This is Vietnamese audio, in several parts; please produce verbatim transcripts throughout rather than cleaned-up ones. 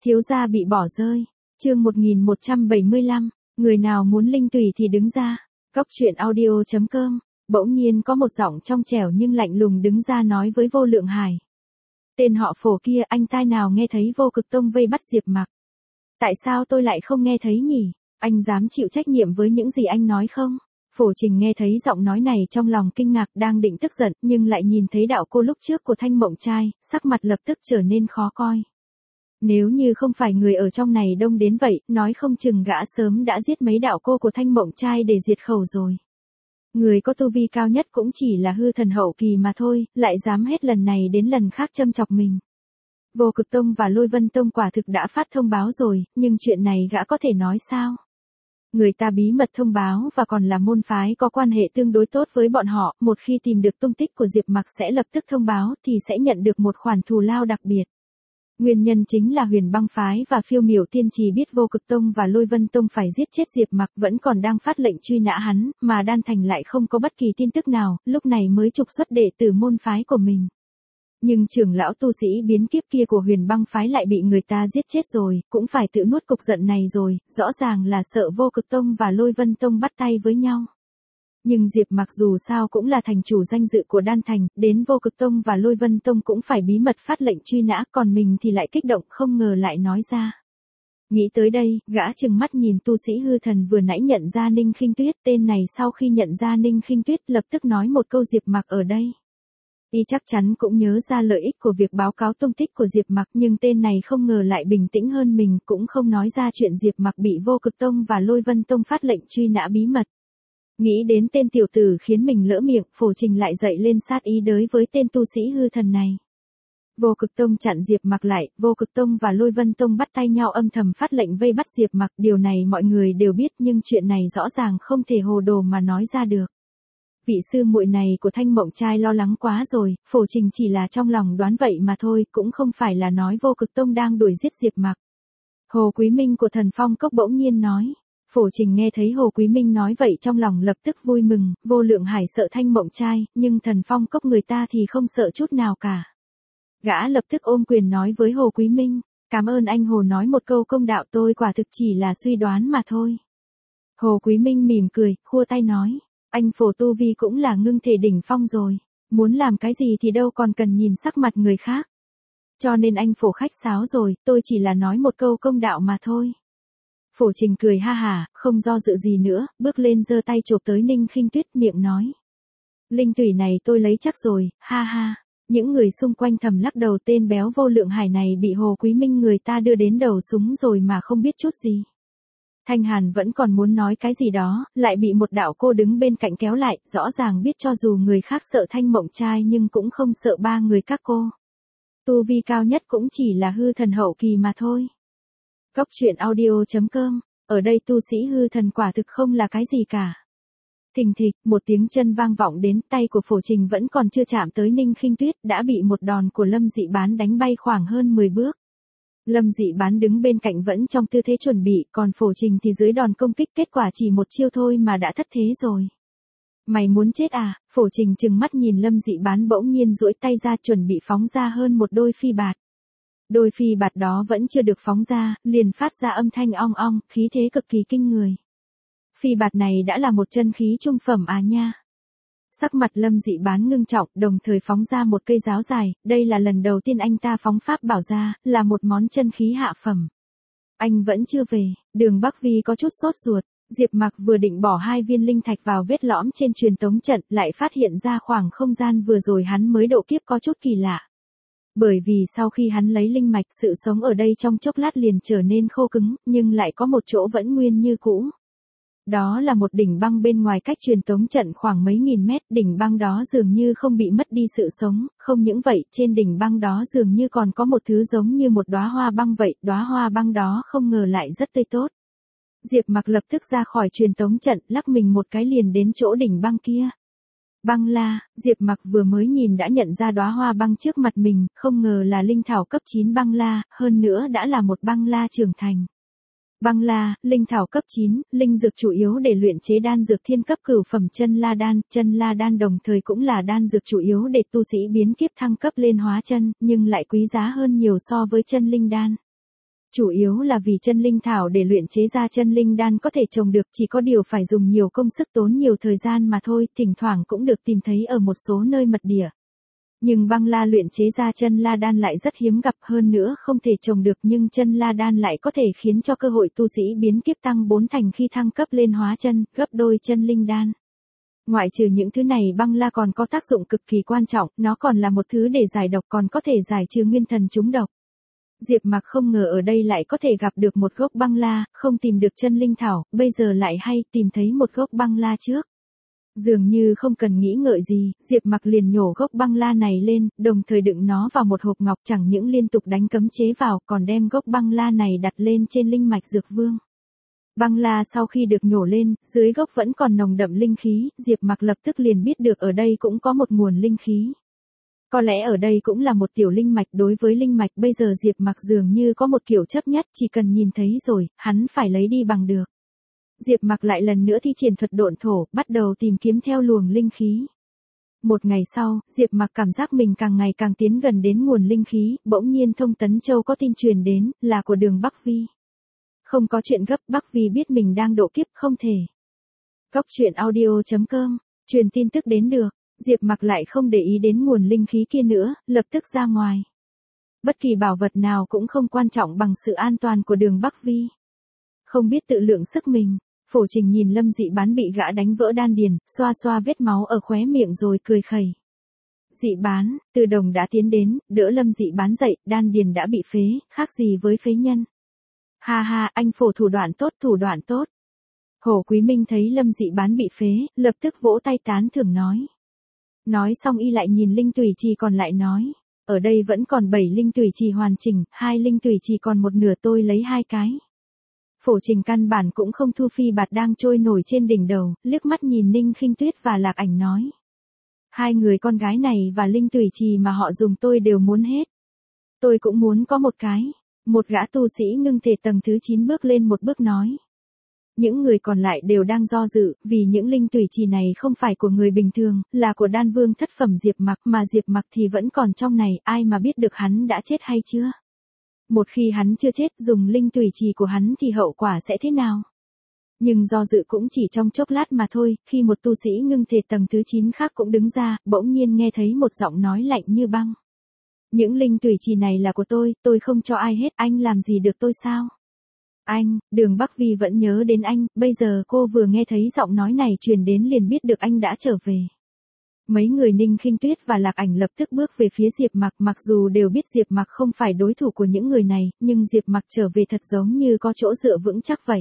Thiếu gia bị bỏ rơi. Chương một nghìn một trăm bảy mươi lăm, người nào muốn linh tùy thì đứng ra. Cốc truyện audio chấm com. Bỗng nhiên có một giọng trong trẻo nhưng lạnh lùng đứng ra nói với Vô Lượng Hải. Tên họ Phổ kia, anh tai nào nghe thấy Vô Cực Tông vây bắt Diệp Mặc? Tại sao tôi lại không nghe thấy nhỉ? Anh dám chịu trách nhiệm với những gì anh nói không? Phổ Trình nghe thấy giọng nói này trong lòng kinh ngạc, đang định tức giận nhưng lại nhìn thấy đạo cô lúc trước của Thanh Mộng Trai, sắc mặt lập tức trở nên khó coi. Nếu như không phải người ở trong này đông đến vậy, nói không chừng gã sớm đã giết mấy đạo cô của Thanh Mộng Trai để diệt khẩu rồi. Người có tu vi cao nhất cũng chỉ là hư thần hậu kỳ mà thôi, lại dám hết lần này đến lần khác châm chọc mình. Vô Cực Tông và Lôi Vân Tông quả thực đã phát thông báo rồi, nhưng chuyện này gã có thể nói sao? Người ta bí mật thông báo và còn là môn phái có quan hệ tương đối tốt với bọn họ, một khi tìm được tung tích của Diệp Mặc sẽ lập tức thông báo thì sẽ nhận được một khoản thù lao đặc biệt. Nguyên nhân chính là Huyền Băng phái và Phiêu Miểu Tiên Trì biết Vô Cực Tông và Lôi Vân Tông phải giết chết Diệp Mặc vẫn còn đang phát lệnh truy nã hắn, mà Đan Thành lại không có bất kỳ tin tức nào, lúc này mới trục xuất đệ tử môn phái của mình. Nhưng trưởng lão tu sĩ biến kiếp kia của Huyền Băng phái lại bị người ta giết chết rồi, cũng phải tự nuốt cục giận này rồi, rõ ràng là sợ Vô Cực Tông và Lôi Vân Tông bắt tay với nhau. Nhưng Diệp Mặc dù sao cũng là thành chủ danh dự của Đan Thành, đến Vô Cực Tông và Lôi Vân Tông cũng phải bí mật phát lệnh truy nã, còn mình thì lại kích động không ngờ lại nói ra. Nghĩ tới đây, gã trừng mắt nhìn tu sĩ hư thần vừa nãy nhận ra Ninh Khinh Tuyết, tên này sau khi nhận ra Ninh Khinh Tuyết lập tức nói một câu Diệp Mặc ở đây. Y chắc chắn cũng nhớ ra lợi ích của việc báo cáo tung tích của Diệp Mặc, nhưng tên này không ngờ lại bình tĩnh hơn mình, cũng không nói ra chuyện Diệp Mặc bị Vô Cực Tông và Lôi Vân Tông phát lệnh truy nã bí mật. Nghĩ đến tên tiểu tử khiến mình lỡ miệng, Phổ Trình lại dậy lên sát ý đới với tên tu sĩ hư thần này. Vô Cực Tông chặn Diệp Mặc lại, Vô Cực Tông và Lôi Vân Tông bắt tay nhau âm thầm phát lệnh vây bắt Diệp Mặc, điều này mọi người đều biết nhưng chuyện này rõ ràng không thể hồ đồ mà nói ra được. Vị sư muội này của Thanh Mộng Trai lo lắng quá rồi, Phổ Trình chỉ là trong lòng đoán vậy mà thôi, cũng không phải là nói Vô Cực Tông đang đuổi giết Diệp Mặc. Hồ Quý Minh của Thần Phong Cốc bỗng nhiên nói. Phổ Trình nghe thấy Hồ Quý Minh nói vậy trong lòng lập tức vui mừng, Vô Lượng Hải sợ Thanh Mộng Trai, nhưng Thần Phong Cốc người ta thì không sợ chút nào cả. Gã lập tức ôm quyền nói với Hồ Quý Minh, cảm ơn anh Hồ nói một câu công đạo, tôi quả thực chỉ là suy đoán mà thôi. Hồ Quý Minh mỉm cười, khua tay nói, anh Phổ tu vi cũng là ngưng thể đỉnh phong rồi, muốn làm cái gì thì đâu còn cần nhìn sắc mặt người khác. Cho nên anh Phổ khách sáo rồi, tôi chỉ là nói một câu công đạo mà thôi. Phổ Trình cười ha hả, không do dự gì nữa, bước lên giơ tay chộp tới Ninh Khinh Tuyết, miệng nói. Linh tùy này tôi lấy chắc rồi, ha ha. Những người xung quanh thầm lắc đầu, tên béo Vô Lượng Hải này bị Hồ Quý Minh người ta đưa đến đầu súng rồi mà không biết chút gì. Thanh Hàn vẫn còn muốn nói cái gì đó, lại bị một đạo cô đứng bên cạnh kéo lại, rõ ràng biết cho dù người khác sợ Thanh Mộng Trai nhưng cũng không sợ ba người các cô. Tu vi cao nhất cũng chỉ là hư thần hậu kỳ mà thôi. Cốc truyện audio chấm com, ở đây tu sĩ hư thần quả thực không là cái gì cả. Thình thịch, một tiếng chân vang vọng đến, tay của Phổ Trình vẫn còn chưa chạm tới Ninh Khinh Tuyết, đã bị một đòn của Lâm Dị Bán đánh bay khoảng hơn mười bước. Lâm Dị Bán đứng bên cạnh vẫn trong tư thế chuẩn bị, còn Phổ Trình thì dưới đòn công kích, kết quả chỉ một chiêu thôi mà đã thất thế rồi. Mày muốn chết à? Phổ Trình trừng mắt nhìn Lâm Dị Bán bỗng nhiên duỗi tay ra chuẩn bị phóng ra hơn một đôi phi bạt. Đôi phi bạt đó vẫn chưa được phóng ra, liền phát ra âm thanh ong ong, khí thế cực kỳ kinh người. Phi bạt này đã là một chân khí trung phẩm à nha. Sắc mặt Lâm Dị Bán ngưng trọng, đồng thời phóng ra một cây giáo dài, đây là lần đầu tiên anh ta phóng pháp bảo ra, là một món chân khí hạ phẩm. Anh vẫn chưa về, Đường Bắc Vi có chút sốt ruột, Diệp Mặc vừa định bỏ hai viên linh thạch vào vết lõm trên truyền tống trận, lại phát hiện ra khoảng không gian vừa rồi hắn mới độ kiếp có chút kỳ lạ. Bởi vì sau khi hắn lấy linh mạch, sự sống ở đây trong chốc lát liền trở nên khô cứng, nhưng lại có một chỗ vẫn nguyên như cũ. Đó là một đỉnh băng bên ngoài cách truyền tống trận khoảng mấy nghìn mét, đỉnh băng đó dường như không bị mất đi sự sống, không những vậy, trên đỉnh băng đó dường như còn có một thứ giống như một đóa hoa băng vậy, đóa hoa băng đó không ngờ lại rất tươi tốt. Diệp Mặc lập tức ra khỏi truyền tống trận, lắc mình một cái liền đến chỗ đỉnh băng kia. Băng la, Diệp Mặc vừa mới nhìn đã nhận ra đóa hoa băng trước mặt mình, không ngờ là linh thảo cấp chín băng la, hơn nữa đã là một băng la trưởng thành. Băng la, linh thảo cấp chín, linh dược chủ yếu để luyện chế đan dược thiên cấp cửu phẩm chân la đan, chân la đan đồng thời cũng là đan dược chủ yếu để tu sĩ biến kiếp thăng cấp lên hóa chân, nhưng lại quý giá hơn nhiều so với chân linh đan. Chủ yếu là vì chân linh thảo để luyện chế ra chân linh đan có thể trồng được, chỉ có điều phải dùng nhiều công sức tốn nhiều thời gian mà thôi, thỉnh thoảng cũng được tìm thấy ở một số nơi mật địa. Nhưng băng la luyện chế ra chân la đan lại rất hiếm gặp, hơn nữa không thể trồng được, nhưng chân la đan lại có thể khiến cho cơ hội tu sĩ biến kiếp tăng bốn thành khi thăng cấp lên hóa chân, gấp đôi chân linh đan. Ngoại trừ những thứ này, băng la còn có tác dụng cực kỳ quan trọng, nó còn là một thứ để giải độc, còn có thể giải trừ nguyên thần trúng độc. Diệp Mặc không ngờ ở đây lại có thể gặp được một gốc băng la, không tìm được chân linh thảo, bây giờ lại hay tìm thấy một gốc băng la trước. Dường như không cần nghĩ ngợi gì, Diệp Mặc liền nhổ gốc băng la này lên, đồng thời đựng nó vào một hộp ngọc, chẳng những liên tục đánh cấm chế vào, còn đem gốc băng la này đặt lên trên linh mạch dược vương. Băng la sau khi được nhổ lên, dưới gốc vẫn còn nồng đậm linh khí, Diệp Mặc lập tức liền biết được ở đây cũng có một nguồn linh khí. Có lẽ ở đây cũng là một tiểu linh mạch, đối với linh mạch bây giờ Diệp Mặc dường như có một kiểu chấp nhất, chỉ cần nhìn thấy rồi, hắn phải lấy đi bằng được. Diệp Mặc lại lần nữa thi triển thuật độn thổ, bắt đầu tìm kiếm theo luồng linh khí. Một ngày sau, Diệp Mặc cảm giác mình càng ngày càng tiến gần đến nguồn linh khí, bỗng nhiên Thông Tấn Châu có tin truyền đến, là của Đường Bắc Vi. Không có chuyện gấp, Bắc Vi biết mình đang độ kiếp, không thể. Góc truyện audio chấm com, truyền tin tức đến được, Diệp Mặc lại không để ý đến nguồn linh khí kia nữa, lập tức ra ngoài. Bất kỳ bảo vật nào cũng không quan trọng bằng sự an toàn của Đường Bắc Vi. Không biết tự lượng sức mình, Phổ Trình nhìn Lâm Dị Bán bị gã đánh vỡ đan điền, xoa xoa vết máu ở khóe miệng rồi cười khẩy. Dị Bán, Từ Đồng đã tiến đến, đỡ Lâm Dị Bán dậy, đan điền đã bị phế, khác gì với phế nhân. Ha ha, anh Phổ thủ đoạn tốt, thủ đoạn tốt. Hồ Quý Minh thấy Lâm Dị Bán bị phế, lập tức vỗ tay tán thưởng nói. Nói xong y lại nhìn linh tùy trì còn lại nói, ở đây vẫn còn bảy linh tùy trì hoàn chỉnh, hai linh tùy trì còn một nửa, tôi lấy hai cái. Phổ Trình căn bản cũng không thu phi bạt đang trôi nổi trên đỉnh đầu, liếc mắt nhìn Ninh Khinh Tuyết và Lạc Ảnh nói. Hai người con gái này và linh tùy trì mà họ dùng tôi đều muốn hết. Tôi cũng muốn có một cái. Một gã tu sĩ ngưng thể tầng thứ chín bước lên một bước nói. Những người còn lại đều đang do dự, vì những linh tùy trì này không phải của người bình thường, là của đan vương thất phẩm Diệp Mặc, mà Diệp Mặc thì vẫn còn trong này, ai mà biết được hắn đã chết hay chưa. Một khi hắn chưa chết, dùng linh tùy trì của hắn thì hậu quả sẽ thế nào? Nhưng do dự cũng chỉ trong chốc lát mà thôi, khi một tu sĩ ngưng thể tầng thứ chín khác cũng đứng ra, bỗng nhiên nghe thấy một giọng nói lạnh như băng. Những linh tùy trì này là của tôi, tôi không cho ai hết, anh làm gì được tôi sao? Anh, Đường Bắc Vi vẫn nhớ đến anh, bây giờ cô vừa nghe thấy giọng nói này truyền đến liền biết được anh đã trở về. Mấy người Ninh Khinh Tuyết và Lạc Ảnh lập tức bước về phía Diệp Mặc, mặc dù đều biết Diệp Mặc không phải đối thủ của những người này, nhưng Diệp Mặc trở về thật giống như có chỗ dựa vững chắc vậy.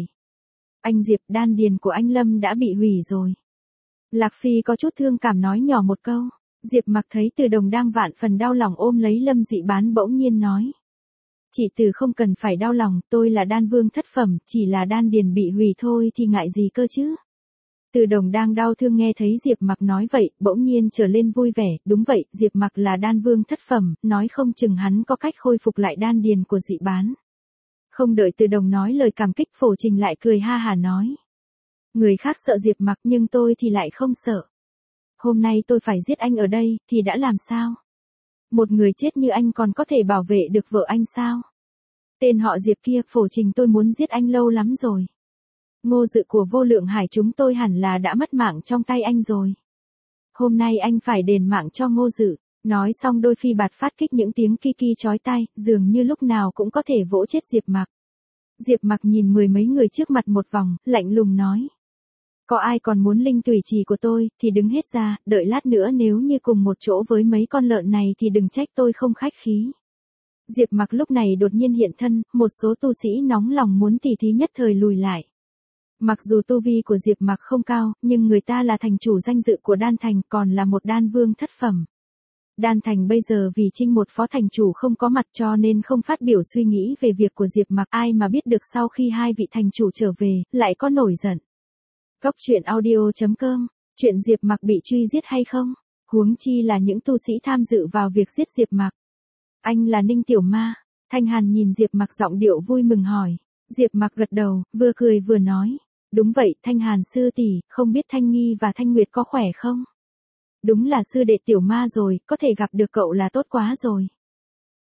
Anh Diệp, đan điền của anh Lâm đã bị hủy rồi. Lạc Phi có chút thương cảm nói nhỏ một câu. Diệp Mặc thấy Từ Đồng đang vạn phần đau lòng ôm lấy Lâm Dị Bán bỗng nhiên nói. Chị Từ không cần phải đau lòng, tôi là đan vương thất phẩm, chỉ là đan điền bị hủy thôi thì ngại gì cơ chứ. Từ Đồng đang đau thương nghe thấy Diệp Mặc nói vậy, bỗng nhiên trở lên vui vẻ, đúng vậy, Diệp Mặc là đan vương thất phẩm, nói không chừng hắn có cách khôi phục lại đan điền của Dị Bán. Không đợi Từ Đồng nói lời cảm kích, Phổ Trình lại cười ha hả nói. Người khác sợ Diệp Mặc nhưng tôi thì lại không sợ. Hôm nay tôi phải giết anh ở đây, thì đã làm sao? Một người chết như anh còn có thể bảo vệ được vợ anh sao? Tên họ Diệp kia, Phổ Trình tôi muốn giết anh lâu lắm rồi. Ngô Dự của Vô Lượng Hải chúng tôi hẳn là đã mất mạng trong tay anh rồi. Hôm nay anh phải đền mạng cho Ngô Dự. Nói xong đôi phi bạt phát kích những tiếng ki ki chói tai, dường như lúc nào cũng có thể vỗ chết Diệp Mặc. Diệp Mặc nhìn mười mấy người trước mặt một vòng, lạnh lùng nói. Có ai còn muốn linh tùy trì của tôi, thì đứng hết ra, đợi lát nữa nếu như cùng một chỗ với mấy con lợn này thì đừng trách tôi không khách khí. Diệp Mặc lúc này đột nhiên hiện thân, một số tu sĩ nóng lòng muốn tỉ thí nhất thời lùi lại. Mặc dù tu vi của Diệp Mặc không cao, nhưng người ta là thành chủ danh dự của Đan Thành, còn là một đan vương thất phẩm. Đan Thành bây giờ vì trinh một phó thành chủ không có mặt cho nên không phát biểu suy nghĩ về việc của Diệp Mặc, ai mà biết được sau khi hai vị thành chủ trở về, lại có nổi giận. Góc truyện audio chấm com, chuyện Diệp Mặc bị truy giết hay không? Huống chi là những tu sĩ tham dự vào việc giết Diệp Mặc. Anh là Ninh Tiểu Ma. Thanh Hàn nhìn Diệp Mặc giọng điệu vui mừng hỏi. Diệp Mặc gật đầu, vừa cười vừa nói. Đúng vậy, Thanh Hàn sư tỷ, không biết Thanh Nghi và Thanh Nguyệt có khỏe không? Đúng là sư đệ Tiểu Ma rồi, có thể gặp được cậu là tốt quá rồi.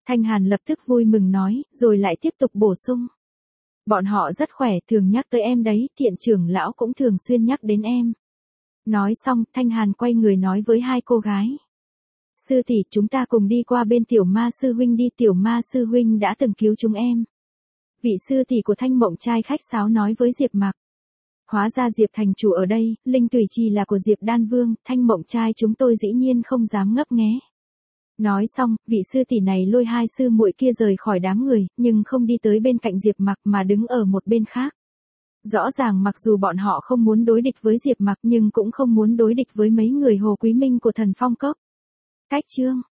Thanh Hàn lập tức vui mừng nói, rồi lại tiếp tục bổ sung. Bọn họ rất khỏe, thường nhắc tới em đấy, Thiện trưởng lão cũng thường xuyên nhắc đến em. Nói xong, Thanh Hàn quay người nói với hai cô gái. Sư tỷ, chúng ta cùng đi qua bên tiểu ma sư huynh đi, tiểu ma sư huynh đã từng cứu chúng em. Vị sư tỷ của Thanh Mộng trai khách sáo nói với Diệp Mặc. Hóa ra Diệp thành chủ ở đây, linh tùy trì là của Diệp Đan Vương, Thanh Mộng trai chúng tôi dĩ nhiên không dám ngấp nghé. Nói xong, vị sư tỷ này lôi hai sư muội kia rời khỏi đám người, nhưng không đi tới bên cạnh Diệp Mặc mà đứng ở một bên khác. Rõ ràng mặc dù bọn họ không muốn đối địch với Diệp Mặc nhưng cũng không muốn đối địch với mấy người Hồ Quý Minh của Thần Phong Cốc. Cách chương